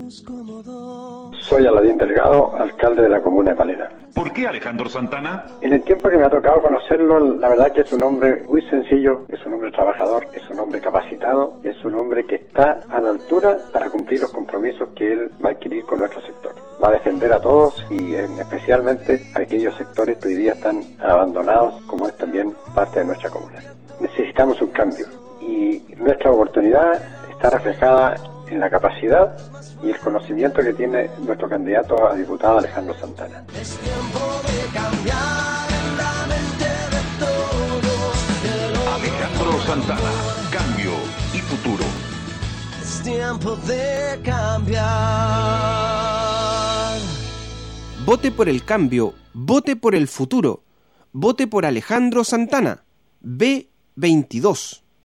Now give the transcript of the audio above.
Soy Aladín Delgado, alcalde de la comuna de Palena. ¿Por qué Alejandro Santana? En el tiempo que me ha tocado conocerlo, la verdad que es un hombre muy sencillo, es un hombre trabajador, es un hombre capacitado, es un hombre que está a la altura para cumplir los compromisos que él va a adquirir con nuestro sector. Va a defender a todos y especialmente a aquellos sectores que hoy día están abandonados, como es también parte de nuestra comuna. Necesitamos un cambio y nuestra oportunidad está reflejada en la capacidad y el conocimiento que tiene nuestro candidato a diputado Alejandro Santana. Es tiempo de cambiar en la mente de todos. Alejandro Santana, cambio y futuro. Es tiempo de cambiar. Vote por el cambio, vote por el futuro. Vote por Alejandro Santana. B22.